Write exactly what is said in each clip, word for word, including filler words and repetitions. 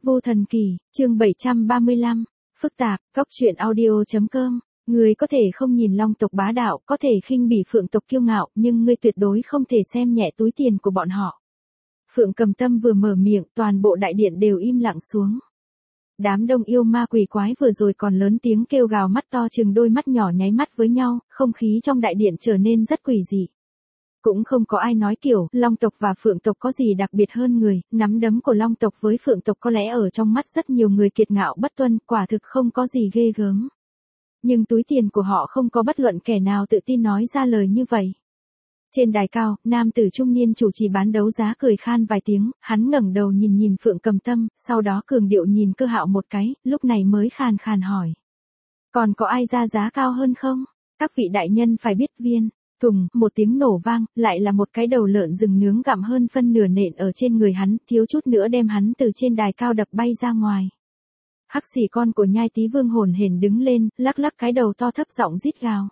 Vô Thần Kỳ, chương bảy trăm ba mươi lăm, phức tạp, góc truyện audio.com. Ngươi có thể không nhìn Long tộc bá đạo, có thể khinh bỉ Phượng tộc kiêu ngạo, nhưng ngươi tuyệt đối không thể xem nhẹ túi tiền của bọn họ. Phượng Cầm Tâm vừa mở miệng, toàn bộ đại điện đều im lặng xuống. Đám đông yêu ma quỷ quái vừa rồi còn lớn tiếng kêu gào, mắt to chừng đôi mắt nhỏ nháy mắt với nhau, không khí trong đại điện trở nên rất quỷ dị. Cũng không có ai nói kiểu, Long tộc và Phượng tộc có gì đặc biệt hơn người, nắm đấm của Long tộc với Phượng tộc có lẽ ở trong mắt rất nhiều người kiệt ngạo bất tuân, quả thực không có gì ghê gớm. Nhưng túi tiền của họ không có bất luận kẻ nào tự tin nói ra lời như vậy. Trên đài cao, nam tử trung niên chủ trì bán đấu giá cười khan vài tiếng, hắn ngẩng đầu nhìn nhìn Phượng Cầm Tâm, sau đó cường điệu nhìn Cơ Hạo một cái, lúc này mới khàn khàn hỏi. Còn có ai ra giá cao hơn không? Các vị đại nhân phải biết viên. Tùng, một tiếng nổ vang, lại là một cái đầu lợn rừng nướng gặm hơn phân nửa nện ở trên người hắn, thiếu chút nữa đem hắn từ trên đài cao đập bay ra ngoài. Hắc xỉ con của Nhai Tý Vương hồn hển đứng lên, lắc lắc cái đầu to thấp giọng rít gào.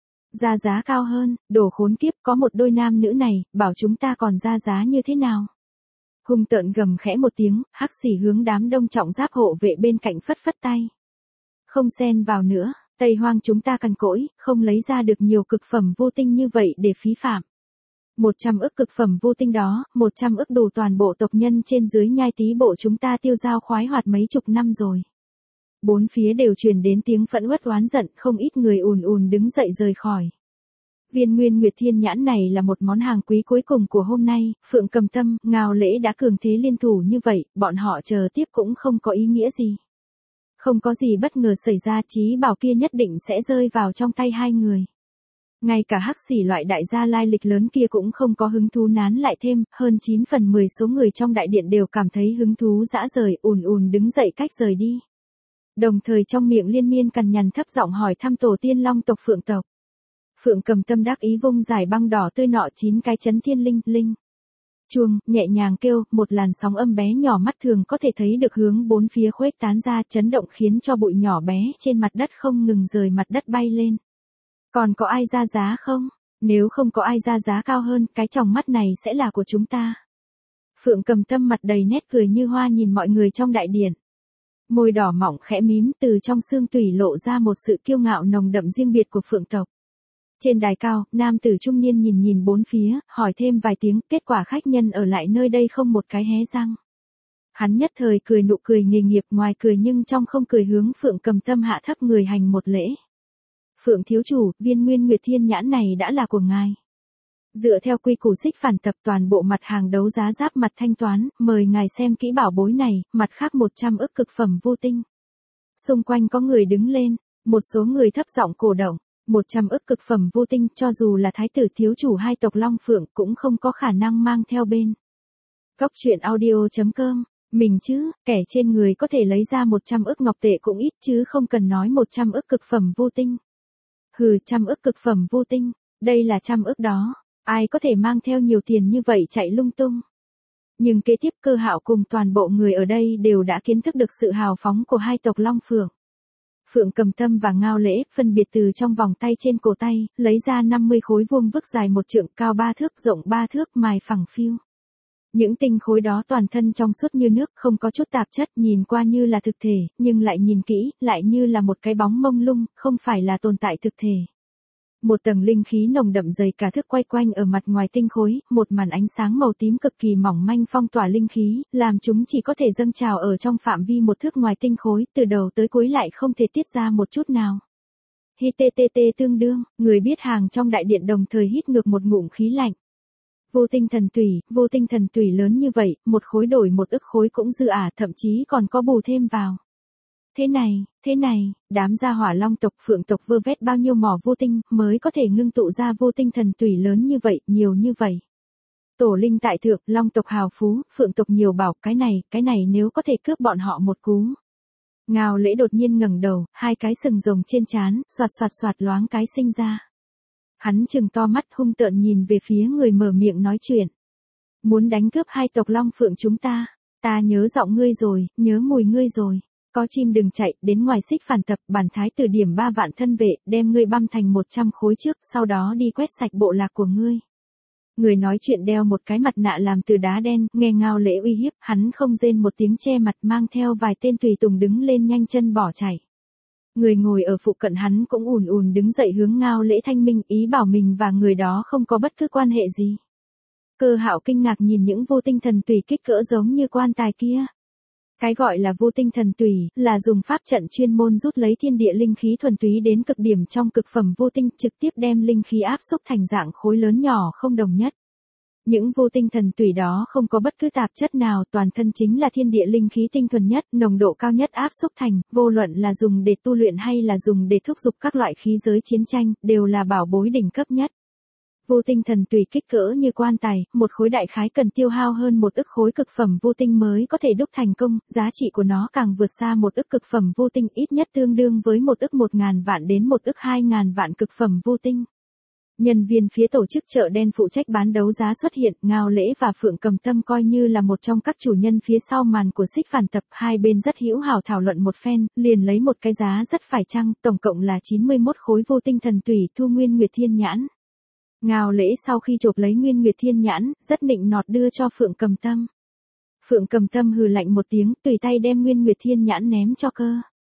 Ra giá cao hơn, đồ khốn kiếp, có một đôi nam nữ này, bảo chúng ta còn ra giá như thế nào? Hung tợn gầm khẽ một tiếng, hắc xỉ hướng đám đông trọng giáp hộ vệ bên cạnh phất phất tay. Không xen vào nữa. Tây Hoang chúng ta cằn cỗi, không lấy ra được nhiều cực phẩm vô tinh như vậy để phí phạm. Một trăm ức cực phẩm vô tinh đó, một trăm ức đủ toàn bộ tộc nhân trên dưới Nhai Tý bộ chúng ta tiêu dao khoái hoạt mấy chục năm rồi. Bốn phía đều truyền đến tiếng phẫn uất oán giận, không ít người ùn ùn đứng dậy rời khỏi. Viên Nguyên Nguyệt Thiên Nhãn này là một món hàng quý cuối cùng của hôm nay, Phượng Cầm Tâm, Ngao Lễ đã cường thế liên thủ như vậy, bọn họ chờ tiếp cũng không có ý nghĩa gì. Không có gì bất ngờ xảy ra, chí bảo kia nhất định sẽ rơi vào trong tay hai người. Ngay cả hắc xỉ loại đại gia lai lịch lớn kia cũng không có hứng thú nán lại thêm, hơn chín phần mười số người trong đại điện đều cảm thấy hứng thú dã rời, ùn ùn đứng dậy cách rời đi. Đồng thời trong miệng liên miên cằn nhằn thấp giọng hỏi thăm tổ tiên Long tộc Phượng tộc. Phượng Cầm Tâm đắc ý vung giải băng đỏ tươi nọ chín cái chấn thiên linh, linh. Chuông, nhẹ nhàng kêu, một làn sóng âm bé nhỏ mắt thường có thể thấy được hướng bốn phía khuếch tán ra, chấn động khiến cho bụi nhỏ bé trên mặt đất không ngừng rời mặt đất bay lên. Còn có ai ra giá không? Nếu không có ai ra giá cao hơn, cái tròng mắt này sẽ là của chúng ta. Phượng Cầm Tâm mặt đầy nét cười như hoa nhìn mọi người trong đại điện. Môi đỏ mỏng khẽ mím, từ trong xương tủy lộ ra một sự kiêu ngạo nồng đậm riêng biệt của Phượng tộc. Trên đài cao, nam tử trung niên nhìn nhìn bốn phía, hỏi thêm vài tiếng, kết quả khách nhân ở lại nơi đây không một cái hé răng. Hắn nhất thời cười nụ cười nghề nghiệp, ngoài cười nhưng trong không cười, hướng Phượng Cầm Tâm hạ thấp người hành một lễ. Phượng thiếu chủ, viên Nguyên Nguyệt Thiên Nhãn này đã là của ngài. Dựa theo quy củ xích phản tập, toàn bộ mặt hàng đấu giá giáp mặt thanh toán, mời ngài xem kỹ bảo bối này, mặt khác một trăm ức cực phẩm vô tinh. Xung quanh có người đứng lên, một số người thấp giọng cổ động. một trăm ức cực phẩm vô tinh, cho dù là thái tử thiếu chủ hai tộc Long Phượng cũng không có khả năng mang theo bên. Góc truyện audio.com, mình chứ, kẻ trên người có thể lấy ra một trăm ức ngọc tệ cũng ít chứ không cần nói một trăm ức cực phẩm vô tinh. Hừ, trăm ức cực phẩm vô tinh, đây là trăm ức đó, ai có thể mang theo nhiều tiền như vậy chạy lung tung. Nhưng kế tiếp Cơ Hạo cùng toàn bộ người ở đây đều đã kiến thức được sự hào phóng của hai tộc Long Phượng. Phượng Cầm Tâm và Ngao Lễ phân biệt từ trong vòng tay trên cổ tay, lấy ra năm mươi khối vuông vức dài một trượng, cao ba thước, rộng ba thước, mài phẳng phiu. Những tinh khối đó toàn thân trong suốt như nước, không có chút tạp chất, nhìn qua như là thực thể, nhưng lại nhìn kỹ, lại như là một cái bóng mông lung, không phải là tồn tại thực thể. Một tầng linh khí nồng đậm dày cả thước quay quanh ở mặt ngoài tinh khối, một màn ánh sáng màu tím cực kỳ mỏng manh phong tỏa linh khí, làm chúng chỉ có thể dâng trào ở trong phạm vi một thước ngoài tinh khối, từ đầu tới cuối lại không thể tiết ra một chút nào. Hi tê tê tê tương đương, người biết hàng trong đại điện đồng thời hít ngược một ngụm khí lạnh. Vô tinh thần tủy, vô tinh thần tủy lớn như vậy, một khối đổi một ức khối cũng dư ả, thậm chí còn có bù thêm vào. Thế này, thế này, đám gia hỏa Long tộc Phượng tộc vơ vét bao nhiêu mỏ vô tinh mới có thể ngưng tụ ra vô tinh thần tủy lớn như vậy, nhiều như vậy. Tổ linh tại thượng, Long tộc hào phú, Phượng tộc nhiều bảo, cái này, cái này nếu có thể cướp bọn họ một cú. Ngao Lễ đột nhiên ngẩng đầu, hai cái sừng rồng trên trán, xoạt xoạt xoạt loáng cái sinh ra. Hắn trừng to mắt hung tợn nhìn về phía người mở miệng nói chuyện. Muốn đánh cướp hai tộc Long Phượng chúng ta, ta nhớ giọng ngươi rồi, nhớ mùi ngươi rồi. Có chim đừng chạy, đến ngoài xích phản tập, bản thái tử điểm ba vạn thân vệ, đem ngươi băm thành một trăm khối trước, sau đó đi quét sạch bộ lạc của ngươi. Người nói chuyện đeo một cái mặt nạ làm từ đá đen, nghe Ngao Lễ uy hiếp, hắn không rên một tiếng che mặt mang theo vài tên tùy tùng đứng lên nhanh chân bỏ chạy. Người ngồi ở phụ cận hắn cũng ùn ùn đứng dậy hướng Ngao Lễ thanh minh ý bảo mình và người đó không có bất cứ quan hệ gì. Cơ Hạo kinh ngạc nhìn những vô tinh thần tùy kích cỡ giống như quan tài kia. Cái gọi là vô tinh thần tùy, là dùng pháp trận chuyên môn rút lấy thiên địa linh khí thuần túy đến cực điểm trong cực phẩm vô tinh, trực tiếp đem linh khí áp xúc thành dạng khối lớn nhỏ không đồng nhất. Những vô tinh thần tùy đó không có bất cứ tạp chất nào, toàn thân chính là thiên địa linh khí tinh thuần nhất, nồng độ cao nhất áp xúc thành, vô luận là dùng để tu luyện hay là dùng để thúc giục các loại khí giới chiến tranh, đều là bảo bối đỉnh cấp nhất. Vô tinh thần tùy kích cỡ như quan tài, một khối đại khái cần tiêu hao hơn một ức khối cực phẩm vô tinh mới có thể đúc thành công, giá trị của nó càng vượt xa một ức cực phẩm vô tinh, ít nhất tương đương với một ức một ngàn vạn đến một ức hai ngàn vạn cực phẩm vô tinh. Nhân viên phía tổ chức chợ đen phụ trách bán đấu giá xuất hiện, Ngao Lễ và Phượng Cầm Tâm coi như là một trong các chủ nhân phía sau màn của Xích Phản Tập, hai bên rất hữu hảo thảo luận một phen, liền lấy một cái giá rất phải chăng, tổng cộng là chín mươi mốt khối vô tinh thần tùy thu Nguyên Nguyệt Thiên Nhãn. Ngao Lễ sau khi chộp lấy Nguyên Nguyệt Thiên Nhãn, rất nịnh nọt đưa cho Phượng Cầm Tâm. Phượng Cầm Tâm hừ lạnh một tiếng, tùy tay đem Nguyên Nguyệt Thiên Nhãn ném cho Cơ.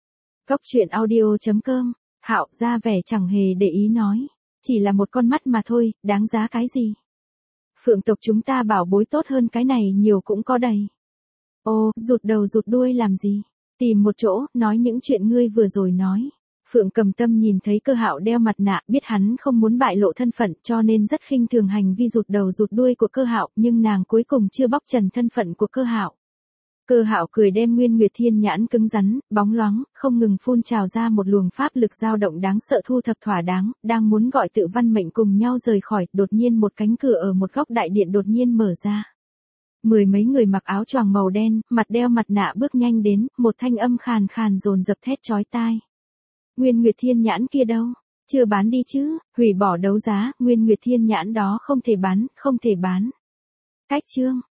Cốc truyện audio chấm com, Hạo ra vẻ chẳng hề để ý nói. Chỉ là một con mắt mà thôi, đáng giá cái gì? Phượng tộc chúng ta bảo bối tốt hơn cái này nhiều cũng có đầy. Ô, rụt đầu rụt đuôi làm gì? Tìm một chỗ, nói những chuyện ngươi vừa rồi nói. Phượng Cầm Tâm nhìn thấy Cơ Hạo đeo mặt nạ, biết hắn không muốn bại lộ thân phận, cho nên rất khinh thường hành vi rụt đầu rụt đuôi của Cơ Hạo, nhưng nàng cuối cùng chưa bóc trần thân phận của Cơ Hạo. Cơ Hạo cười đem Nguyên Nguyệt Thiên Nhãn cứng rắn, bóng loáng, không ngừng phun trào ra một luồng pháp lực dao động đáng sợ thu thập thỏa đáng, đang muốn gọi Tự Văn Mệnh cùng nhau rời khỏi, đột nhiên một cánh cửa ở một góc đại điện đột nhiên mở ra. Mười mấy người mặc áo choàng màu đen, mặt đeo mặt nạ bước nhanh đến, một thanh âm khàn khàn dồn dập thét chói tai. Nguyên Nguyệt Thiên Nhãn kia đâu? Chưa bán đi chứ? Hủy bỏ đấu giá, Nguyên Nguyệt Thiên Nhãn đó không thể bán, không thể bán. Cách chương